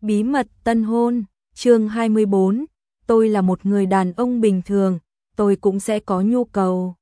Bí mật tân hôn, chương 24, tôi là một người đàn ông bình thường, tôi cũng sẽ có nhu cầu.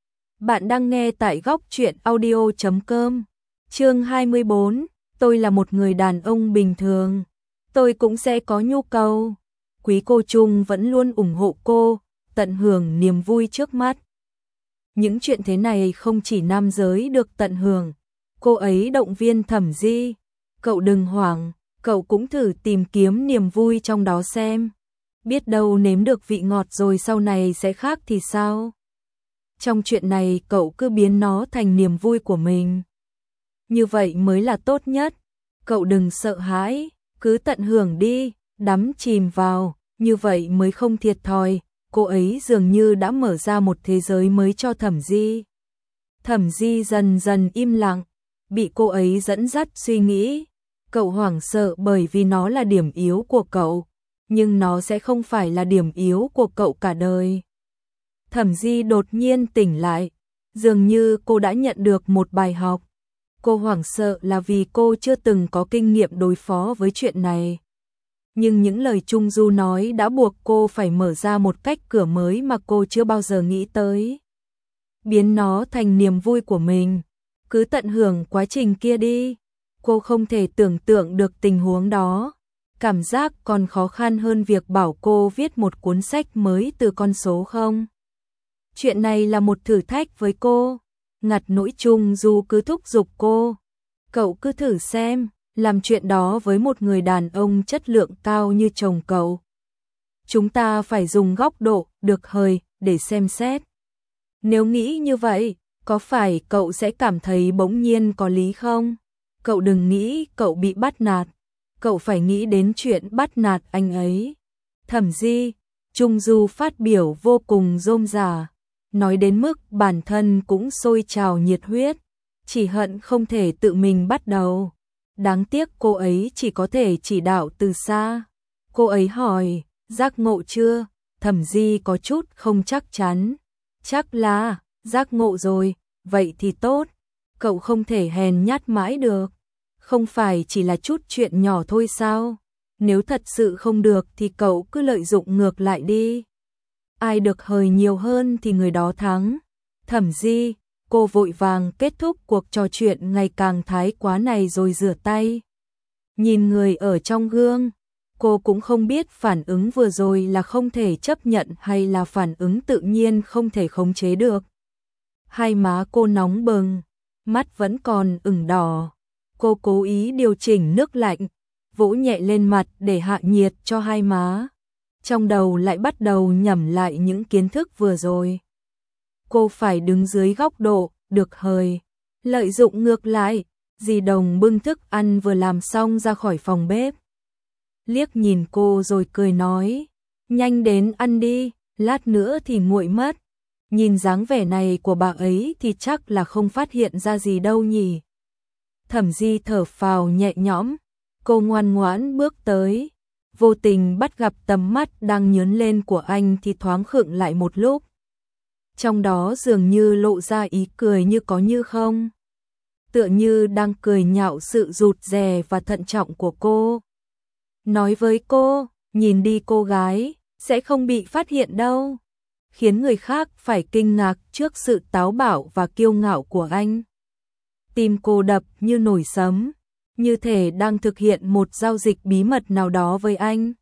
Bạn đang nghe tại góc truyện audio.com. Chương 24, tôi là một người đàn ông bình thường, tôi cũng sẽ có nhu cầu. Quý cô Trung vẫn luôn ủng hộ cô, tận hưởng niềm vui trước mắt. Những chuyện thế này không chỉ nam giới được tận hưởng, cô ấy động viên Thẩm Di, cậu đừng hoảng, cậu cũng thử tìm kiếm niềm vui trong đó xem. Biết đâu nếm được vị ngọt rồi sau này sẽ khác thì sao? Trong chuyện này cậu cứ biến nó thành niềm vui của mình. Như vậy mới là tốt nhất. Cậu đừng sợ hãi, cứ tận hưởng đi, đắm chìm vào, như vậy mới không thiệt thòi. Cô ấy dường như đã mở ra một thế giới mới cho Thẩm Di. Thẩm Di dần dần im lặng, bị cô ấy dẫn dắt suy nghĩ. Cậu hoảng sợ bởi vì nó là điểm yếu của cậu, nhưng nó sẽ không phải là điểm yếu của cậu cả đời. Thẩm Di đột nhiên tỉnh lại, dường như cô đã nhận được một bài học. Cô hoảng sợ là vì cô chưa từng có kinh nghiệm đối phó với chuyện này. Nhưng những lời Trung Du nói đã buộc cô phải mở ra một cách cửa mới mà cô chưa bao giờ nghĩ tới. Biến nó thành niềm vui của mình, cứ tận hưởng quá trình kia đi. Cô không thể tưởng tượng được tình huống đó. Cảm giác còn khó khăn hơn việc bảo cô viết một cuốn sách mới từ con số không. Chuyện này là một thử thách với cô. Ngặt nỗi Trung Du cứ thúc giục cô. Cậu cứ thử xem, làm chuyện đó với một người đàn ông chất lượng cao như chồng cậu. Chúng ta phải dùng góc độ được hời để xem xét. Nếu nghĩ như vậy, có phải cậu sẽ cảm thấy bỗng nhiên có lý không? Cậu đừng nghĩ cậu bị bắt nạt, cậu phải nghĩ đến chuyện bắt nạt anh ấy. Thẩm Di, Trung Du phát biểu vô cùng rôm rả, nói đến mức bản thân cũng sôi trào nhiệt huyết, chỉ hận không thể tự mình bắt đầu. Đáng tiếc cô ấy chỉ có thể chỉ đạo từ xa. Cô ấy hỏi, giác ngộ chưa? Thẩm Di có chút không chắc chắn. Chắc là, giác ngộ rồi, vậy thì tốt. Cậu không thể hèn nhát mãi được. Không phải chỉ là chút chuyện nhỏ thôi sao? Nếu thật sự không được thì cậu cứ lợi dụng ngược lại đi. Ai được hời nhiều hơn thì người đó thắng. Thẩm Di, cô vội vàng kết thúc cuộc trò chuyện ngày càng thái quá này rồi rửa tay. Nhìn người ở trong gương, cô cũng không biết phản ứng vừa rồi là không thể chấp nhận hay là phản ứng tự nhiên không thể khống chế được. Hai má cô nóng bừng, mắt vẫn còn ửng đỏ. Cô cố ý điều chỉnh nước lạnh, vỗ nhẹ lên mặt để hạ nhiệt cho hai má. Trong đầu lại bắt đầu nhẩm lại những kiến thức vừa rồi. Cô phải đứng dưới góc độ được hời, lợi dụng ngược lại. Dì Đồng bưng thức ăn vừa làm xong ra khỏi phòng bếp. Liếc nhìn cô rồi cười nói, nhanh đến ăn đi, lát nữa thì nguội mất. Nhìn dáng vẻ này của bà ấy thì chắc là không phát hiện ra gì đâu nhỉ. Thẩm Di thở phào nhẹ nhõm, cô ngoan ngoãn bước tới, vô tình bắt gặp tầm mắt đang nhớn lên của anh thì thoáng khựng lại một lúc. Trong đó dường như lộ ra ý cười như có như không. Tựa như đang cười nhạo sự rụt rè và thận trọng của cô. Nói với cô, nhìn đi cô gái, sẽ không bị phát hiện đâu. Khiến người khác phải kinh ngạc trước sự táo bạo và kiêu ngạo của anh. Tim cô đập như nổi sấm, như thể đang thực hiện một giao dịch bí mật nào đó với anh.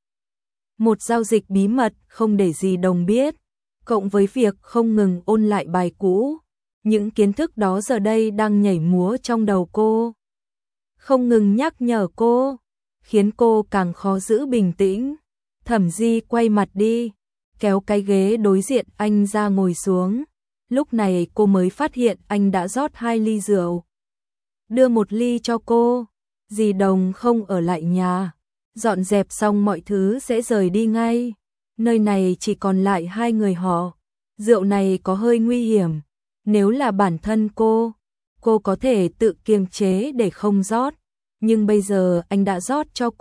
Một giao dịch bí mật không để Dì Đồng biết, cộng với việc không ngừng ôn lại bài cũ. Những kiến thức đó giờ đây đang nhảy múa trong đầu cô. Không ngừng nhắc nhở cô, khiến cô càng khó giữ bình tĩnh. Thẩm Di quay mặt đi, kéo cái ghế đối diện anh ra ngồi xuống. Lúc này cô mới phát hiện anh đã rót 2 ly rượu. Đưa 1 ly cho cô. Dì Đồng không ở lại nhà, dọn dẹp xong mọi thứ sẽ rời đi ngay. Nơi này chỉ còn lại 2 người họ. Rượu này có hơi nguy hiểm. Nếu là bản thân cô có thể tự kiềm chế để không rót. Nhưng bây giờ anh đã rót cho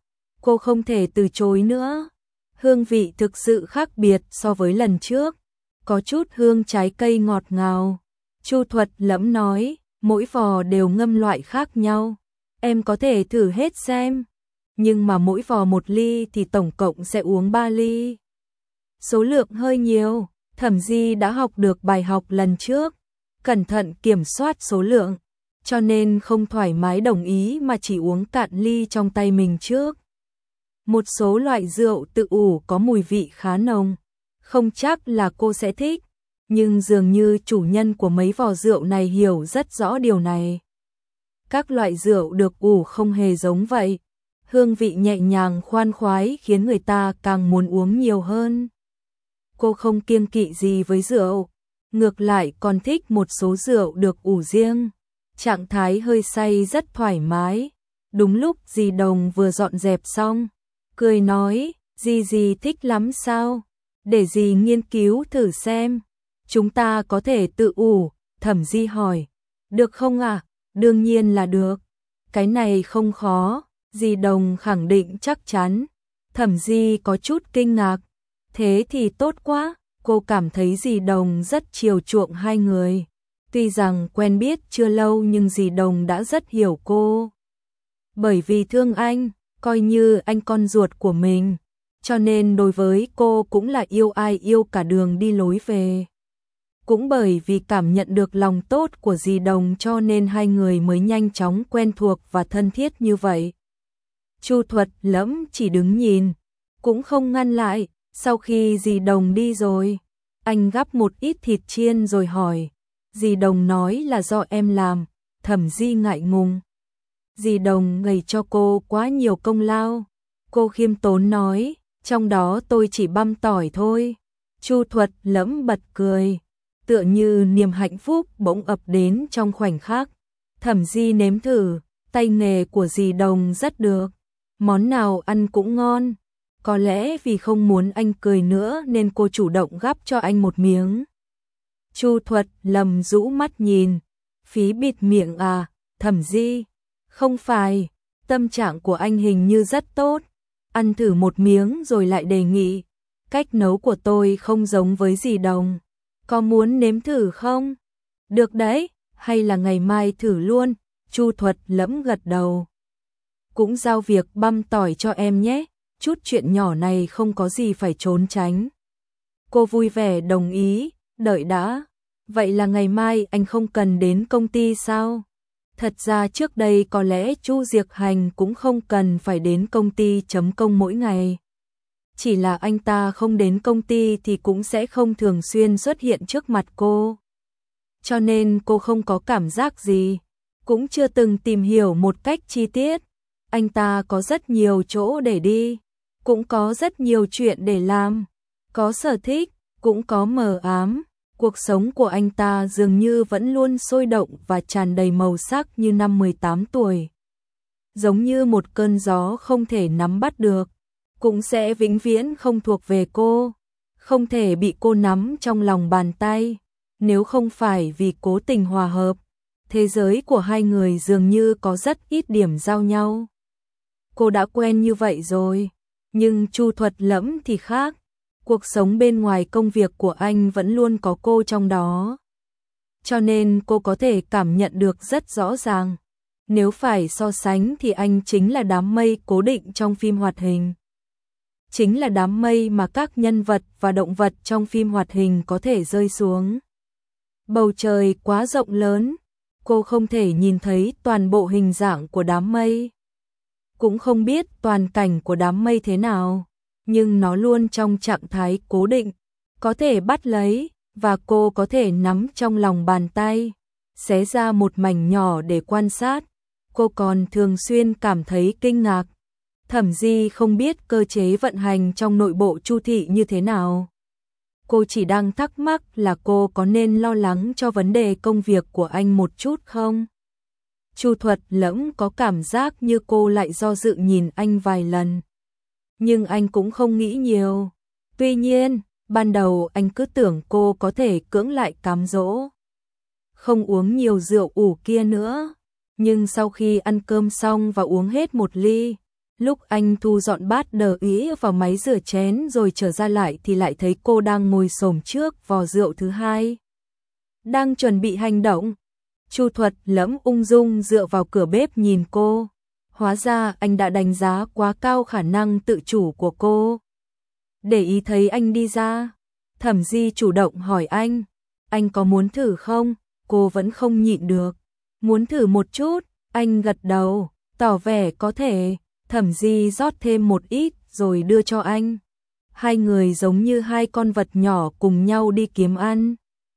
cô không thể từ chối nữa. Hương vị thực sự khác biệt so với lần trước, có chút hương trái cây ngọt ngào. Chu Thuật lẩm nói, mỗi vò đều ngâm loại khác nhau. Em có thể thử hết xem. nhưng mà mỗi vò 1 ly thì tổng cộng sẽ uống 3 ly. Số lượng hơi nhiều, Thẩm Di đã học được bài học lần trước, cẩn thận kiểm soát số lượng, cho nên không thoải mái đồng ý mà chỉ uống cạn ly trong tay mình trước. Một số loại rượu tự ủ có mùi vị khá nồng, không chắc là cô sẽ thích, nhưng dường như chủ nhân của mấy vò rượu này hiểu rất rõ điều này. Các loại rượu được ủ không hề giống vậy, hương vị nhẹ nhàng khoan khoái khiến người ta càng muốn uống nhiều hơn. Cô không kiêng kỵ gì với rượu, ngược lại còn thích một số rượu được ủ riêng, trạng thái hơi say rất thoải mái. Đúng lúc dì Đồng vừa dọn dẹp xong, cười nói, dì thích lắm sao? Để dì nghiên cứu thử xem. Chúng ta có thể tự ủ, Thẩm Di hỏi. Được không ạ? Đương nhiên là được. Cái này không khó, dì Đồng khẳng định chắc chắn. Thẩm Di có chút kinh ngạc. Thế thì tốt quá, cô cảm thấy dì Đồng rất chiều chuộng hai người. Tuy rằng quen biết chưa lâu nhưng dì Đồng đã rất hiểu cô. Bởi vì thương anh, coi như anh con ruột của mình, cho nên đối với cô cũng là yêu ai yêu cả đường đi lối về. Cũng bởi vì cảm nhận được lòng tốt của dì Đồng cho nên hai người mới nhanh chóng quen thuộc và thân thiết như vậy. Chu Thuật Lẫm chỉ đứng nhìn, cũng không ngăn lại. Sau khi dì Đồng đi rồi, anh gắp một ít thịt chiên rồi hỏi. Dì Đồng nói là do em làm. Thẩm Di ngại ngùng. Dì Đồng gầy cho cô quá nhiều công lao. Cô khiêm tốn nói, trong đó tôi chỉ băm tỏi thôi. Chu Thuật Lẫm bật cười, tựa như niềm hạnh phúc bỗng ập đến trong khoảnh khắc. Thẩm Di nếm thử, tay nghề của dì Đồng rất được, món nào ăn cũng ngon. Có lẽ vì không muốn anh cười nữa nên cô chủ động gắp cho anh một miếng. Chu Thuật Lầm rũ mắt nhìn, phí bịt miệng à? Thẩm Di, không phải, tâm trạng của anh hình như rất tốt. Ăn thử một miếng rồi lại đề nghị, cách nấu của tôi không giống với dì Đồng, có muốn nếm thử không? Được đấy, hay là ngày mai thử luôn. Chu Thuật Lẫm gật đầu. Cũng giao việc băm tỏi cho em nhé, chút chuyện nhỏ này không có gì phải trốn tránh. Cô vui vẻ đồng ý, đợi đã. Vậy là ngày mai anh không cần đến công ty sao? Thật ra trước đây có lẽ Chu Diệc Hành cũng không cần phải đến công ty chấm công mỗi ngày. Chỉ là anh ta không đến công ty thì cũng sẽ không thường xuyên xuất hiện trước mặt cô. Cho nên cô không có cảm giác gì, cũng chưa từng tìm hiểu một cách chi tiết. Anh ta có rất nhiều chỗ để đi, cũng có rất nhiều chuyện để làm, có sở thích, cũng có mờ ám. Cuộc sống của anh ta dường như vẫn luôn sôi động và tràn đầy màu sắc như năm 18 tuổi. Giống như một cơn gió không thể nắm bắt được, cũng sẽ vĩnh viễn không thuộc về cô, không thể bị cô nắm trong lòng bàn tay. Nếu không phải vì cố tình hòa hợp, thế giới của hai người dường như có rất ít điểm giao nhau. Cô đã quen như vậy rồi, nhưng Chu Thuật Lẫm thì khác. Cuộc sống bên ngoài công việc của anh vẫn luôn có cô trong đó. Cho nên cô có thể cảm nhận được rất rõ ràng. Nếu phải so sánh thì anh chính là đám mây cố định trong phim hoạt hình. Chính là đám mây mà các nhân vật và động vật trong phim hoạt hình có thể rơi xuống. Bầu trời quá rộng lớn, cô không thể nhìn thấy toàn bộ hình dạng của đám mây. Cũng không biết toàn cảnh của đám mây thế nào, nhưng nó luôn trong trạng thái cố định, có thể bắt lấy, và cô có thể nắm trong lòng bàn tay, xé ra một mảnh nhỏ để quan sát. Cô còn thường xuyên cảm thấy kinh ngạc. Thẩm Di không biết cơ chế vận hành trong nội bộ Chu thị như thế nào. Cô chỉ đang thắc mắc là cô có nên lo lắng cho vấn đề công việc của anh một chút không? Chu Thuật Lẫm có cảm giác như cô lại do dự nhìn anh vài lần. Nhưng anh cũng không nghĩ nhiều. Tuy nhiên, ban đầu anh cứ tưởng cô có thể cưỡng lại cám dỗ, không uống nhiều rượu ủ kia nữa. Nhưng sau khi ăn cơm xong và uống hết một ly, lúc anh thu dọn bát đờ ý vào máy rửa chén rồi trở ra lại thì lại thấy cô đang ngồi xổm trước vò rượu thứ hai, đang chuẩn bị hành động. Chu Thuật Lẫm ung dung dựa vào cửa bếp nhìn cô, Hóa ra anh đã đánh giá quá cao khả năng tự chủ của cô. Để ý thấy anh đi ra, Thẩm Di chủ động hỏi anh có muốn thử không? Cô vẫn không nhịn được. Muốn thử một chút, anh gật đầu, tỏ vẻ có thể. Thẩm Di rót thêm một ít rồi đưa cho anh. Hai người giống như hai con vật nhỏ cùng nhau đi kiếm ăn.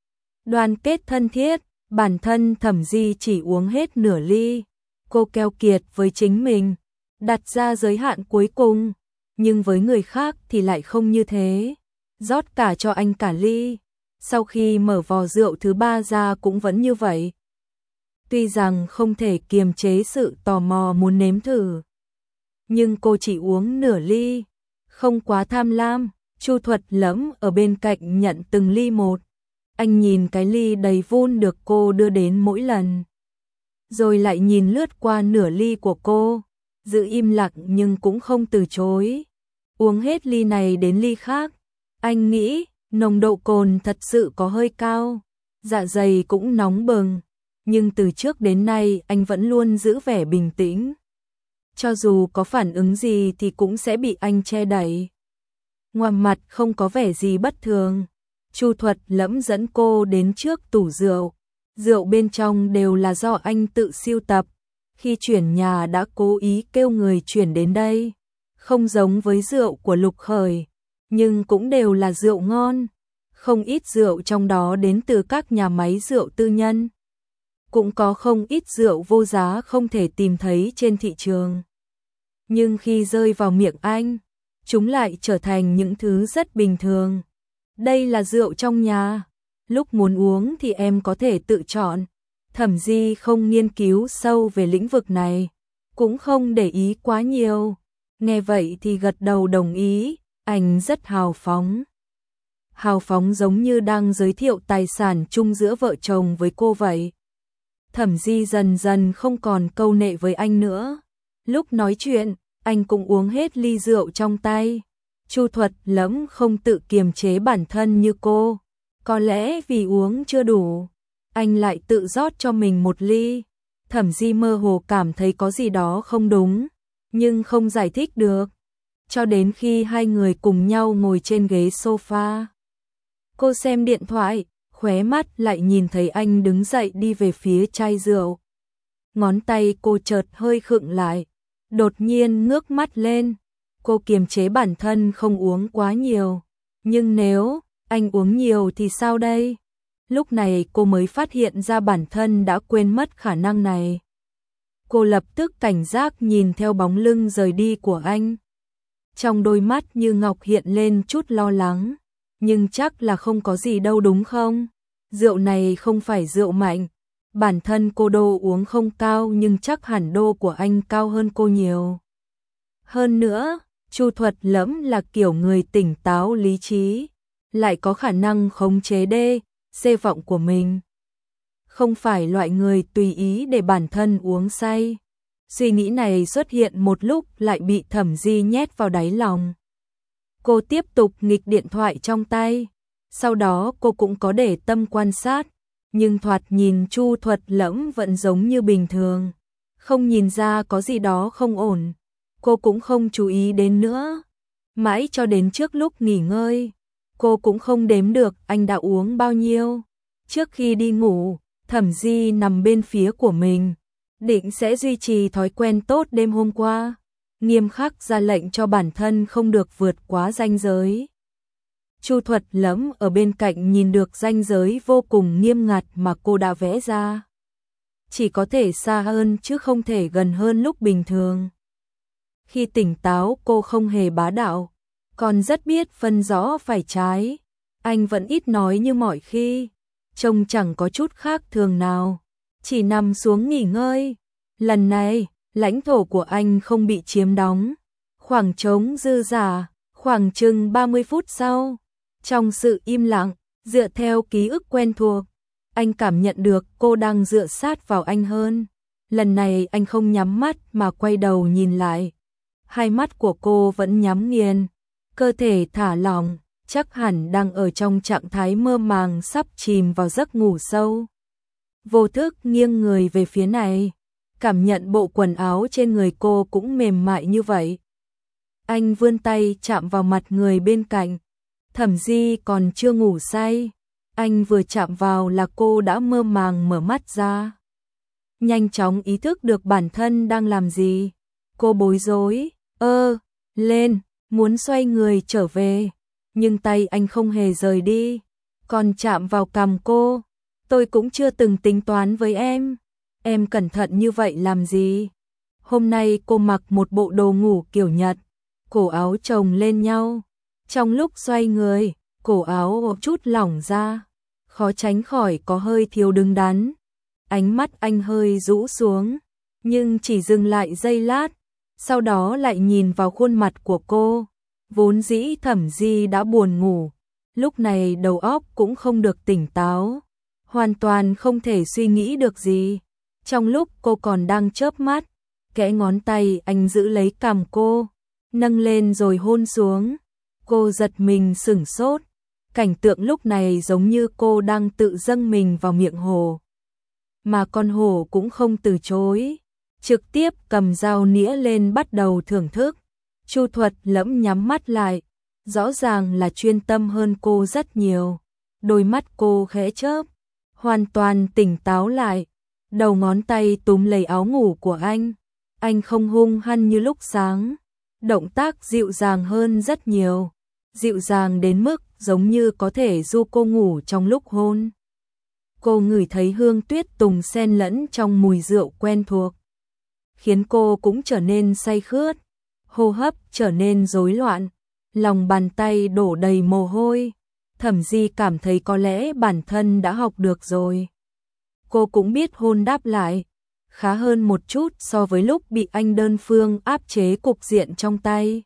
Đoàn kết thân thiết, bản thân Thẩm Di chỉ uống hết nửa ly. Cô keo kiệt với chính mình, đặt ra giới hạn cuối cùng, nhưng với người khác thì lại không như thế. Rót cả cho anh cả ly, sau khi mở vò rượu thứ ba ra cũng vẫn như vậy. Tuy rằng không thể kiềm chế sự tò mò muốn nếm thử, nhưng cô chỉ uống nửa ly, không quá tham lam. Chu Thuật Lẫm ở bên cạnh nhận từng ly một. Anh nhìn cái ly đầy vun được cô đưa đến mỗi lần, rồi lại nhìn lướt qua nửa ly của cô, giữ im lặng nhưng cũng không từ chối. Uống hết ly này đến ly khác, anh nghĩ nồng độ cồn thật sự có hơi cao, dạ dày cũng nóng bừng, nhưng từ trước đến nay anh vẫn luôn giữ vẻ bình tĩnh. Cho dù có phản ứng gì thì cũng sẽ bị anh che đậy. Ngoài mặt không có vẻ gì bất thường, Chu Thuật Lẫm dẫn cô đến trước tủ rượu. Rượu bên trong đều là do anh tự sưu tập. Khi chuyển nhà đã cố ý kêu người chuyển đến đây. Không giống với rượu của Lục Khởi, nhưng cũng đều là rượu ngon. Không ít rượu trong đó đến từ các nhà máy rượu tư nhân. Cũng có không ít rượu vô giá không thể tìm thấy trên thị trường. Nhưng khi rơi vào miệng anh, chúng lại trở thành những thứ rất bình thường. Đây là rượu trong nhà, lúc muốn uống thì em có thể tự chọn. Thẩm Di không nghiên cứu sâu về lĩnh vực này, cũng không để ý quá nhiều. Nghe vậy thì gật đầu đồng ý, anh rất hào phóng. Hào phóng giống như đang giới thiệu tài sản chung giữa vợ chồng với cô vậy. Thẩm Di dần dần không còn câu nệ với anh nữa. Lúc nói chuyện, anh cũng uống hết ly rượu trong tay. Chu Thuật Lẫm không tự kiềm chế bản thân như cô. Có lẽ vì uống chưa đủ, anh lại tự rót cho mình một ly. Thẩm Di mơ hồ cảm thấy có gì đó không đúng, nhưng không giải thích được. Cho đến khi hai người cùng nhau ngồi trên ghế sofa. Cô xem điện thoại, khóe mắt lại nhìn thấy anh đứng dậy đi về phía chai rượu. Ngón tay cô chợt hơi khựng lại, đột nhiên ngước mắt lên. Cô kiềm chế bản thân không uống quá nhiều. Nhưng nếu anh uống nhiều thì sao đây? Lúc này cô mới phát hiện ra bản thân đã quên mất khả năng này. Cô lập tức cảnh giác nhìn theo bóng lưng rời đi của anh. Trong đôi mắt như ngọc hiện lên chút lo lắng. Nhưng chắc là không có gì đâu đúng không? Rượu này không phải rượu mạnh. Bản thân cô đô uống không cao nhưng chắc hẳn đô của anh cao hơn cô nhiều. Hơn nữa, Chu Thuật Lẫm là kiểu người tỉnh táo lý trí, lại có khả năng khống chế C vọng của mình. Không phải loại người tùy ý để bản thân uống say. Suy nghĩ này xuất hiện một lúc lại bị Thẩm Di nhét vào đáy lòng. Cô tiếp tục nghịch điện thoại trong tay. Sau đó cô cũng có để tâm quan sát, nhưng thoạt nhìn Chu Thuật Lẫm vẫn giống như bình thường, không nhìn ra có gì đó không ổn. Cô cũng không chú ý đến nữa. Mãi cho đến trước lúc nghỉ ngơi, cô cũng không đếm được anh đã uống bao nhiêu. Trước khi đi ngủ, Thẩm Di nằm bên phía của mình, định sẽ duy trì thói quen tốt đêm hôm qua, nghiêm khắc ra lệnh cho bản thân không được vượt quá ranh giới. Chu Thuật Lẫm ở bên cạnh nhìn được ranh giới vô cùng nghiêm ngặt mà cô đã vẽ ra. Chỉ có thể xa hơn chứ không thể gần hơn lúc bình thường. Khi tỉnh táo cô không hề bá đạo, còn rất biết phân rõ phải trái. Anh vẫn ít nói như mọi khi, trông chẳng có chút khác thường nào, chỉ nằm xuống nghỉ ngơi. Lần này, lãnh thổ của anh không bị chiếm đóng, khoảng trống dư dả. Khoảng chừng 30 phút sau, trong sự im lặng, dựa theo ký ức quen thuộc, anh cảm nhận được cô đang dựa sát vào anh hơn. Lần này anh không nhắm mắt mà quay đầu nhìn lại. Hai mắt của cô vẫn nhắm nghiền, cơ thể thả lỏng, chắc hẳn đang ở trong trạng thái mơ màng sắp chìm vào giấc ngủ sâu. Vô thức nghiêng người về phía này, cảm nhận bộ quần áo trên người cô cũng mềm mại như vậy. Anh vươn tay chạm vào mặt người bên cạnh. Thẩm Di còn chưa ngủ say. Anh vừa chạm vào là cô đã mơ màng mở mắt ra. Nhanh chóng ý thức được bản thân đang làm gì. Cô bối rối, lên, muốn xoay người trở về. Nhưng tay anh không hề rời đi, còn chạm vào cằm cô. Tôi cũng chưa từng tính toán với em cẩn thận như vậy làm gì? Hôm nay cô mặc một bộ đồ ngủ kiểu Nhật, cổ áo chồng lên nhau. Trong lúc xoay người, cổ áo một chút lỏng ra, khó tránh khỏi có hơi thiếu đứng đắn. Ánh mắt anh hơi rũ xuống, nhưng chỉ dừng lại giây lát, sau đó lại nhìn vào khuôn mặt của cô. Vốn dĩ Thẩm Di đã buồn ngủ, lúc này đầu óc cũng không được tỉnh táo, hoàn toàn không thể suy nghĩ được gì. Trong lúc cô còn đang chớp mắt, kẽ ngón tay anh giữ lấy cằm cô, nâng lên rồi hôn xuống. Cô giật mình sửng sốt, cảnh tượng lúc này giống như cô đang tự dâng mình vào miệng hổ. Mà con hổ cũng không từ chối, trực tiếp cầm dao nĩa lên bắt đầu thưởng thức. Chu Thuật Lẫm nhắm mắt lại, rõ ràng là chuyên tâm hơn cô rất nhiều. Đôi mắt cô khẽ chớp, hoàn toàn tỉnh táo lại. Đầu ngón tay túm lấy áo ngủ của anh không hung hăng như lúc sáng, động tác dịu dàng hơn rất nhiều, dịu dàng đến mức giống như có thể du cô ngủ trong lúc hôn. Cô ngửi thấy hương tuyết tùng xen lẫn trong mùi rượu quen thuộc, khiến cô cũng trở nên say khướt, hô hấp trở nên rối loạn, lòng bàn tay đổ đầy mồ hôi. Thẩm Di cảm thấy có lẽ bản thân đã học được rồi. Cô cũng biết hôn đáp lại, khá hơn một chút so với lúc bị anh đơn phương áp chế cục diện trong tay.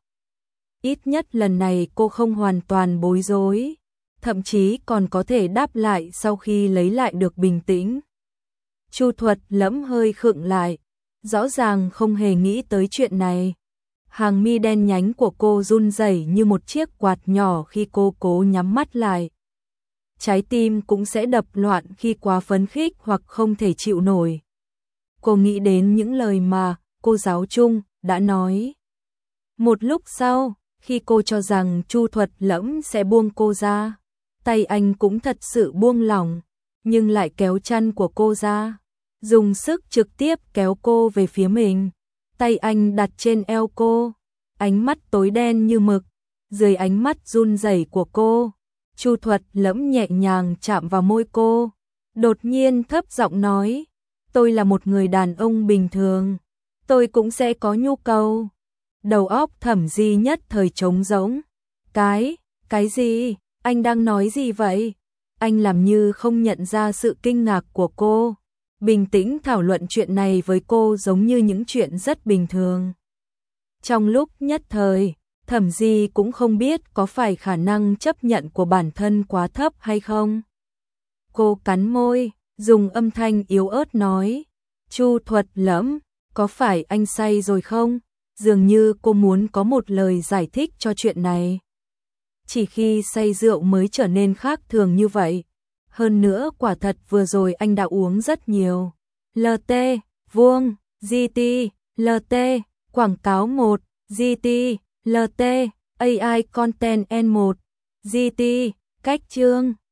Ít nhất lần này cô không hoàn toàn bối rối, thậm chí còn có thể đáp lại sau khi lấy lại được bình tĩnh. Chu Thuật Lẫm hơi khựng lại, rõ ràng không hề nghĩ tới chuyện này. Hàng mi đen nhánh của cô run rẩy như một chiếc quạt nhỏ khi cô cố nhắm mắt lại. Trái tim cũng sẽ đập loạn khi quá phấn khích hoặc không thể chịu nổi. Cô nghĩ đến những lời mà cô giáo Trung đã nói. Một lúc sau, khi cô cho rằng Chu Thuật Lẫm sẽ buông cô ra, tay anh cũng thật sự buông lỏng, nhưng lại kéo chân của cô ra, dùng sức trực tiếp kéo cô về phía mình. Tay anh đặt trên eo cô, ánh mắt tối đen như mực, dưới ánh mắt run rẩy của cô, Chu Thuật Lẫm nhẹ nhàng chạm vào môi cô, đột nhiên thấp giọng nói, tôi là một người đàn ông bình thường, tôi cũng sẽ có nhu cầu. Đầu óc Thẩm Di nhất thời trống rỗng. Cái gì? Anh đang nói gì vậy? Anh làm như không nhận ra sự kinh ngạc của cô, bình tĩnh thảo luận chuyện này với cô giống như những chuyện rất bình thường. Trong lúc nhất thời, Thẩm Di cũng không biết có phải khả năng chấp nhận của bản thân quá thấp hay không. Cô cắn môi, dùng âm thanh yếu ớt nói, Chu Thuật Lẫm, có phải anh say rồi không? Dường như cô muốn có một lời giải thích cho chuyện này. Chỉ khi say rượu mới trở nên khác thường như vậy. Hơn nữa quả thật vừa rồi anh đã uống rất nhiều. LT, vuông, GT, LT, quảng cáo 1, GT, LT, AI Content N1, GT, cách chương.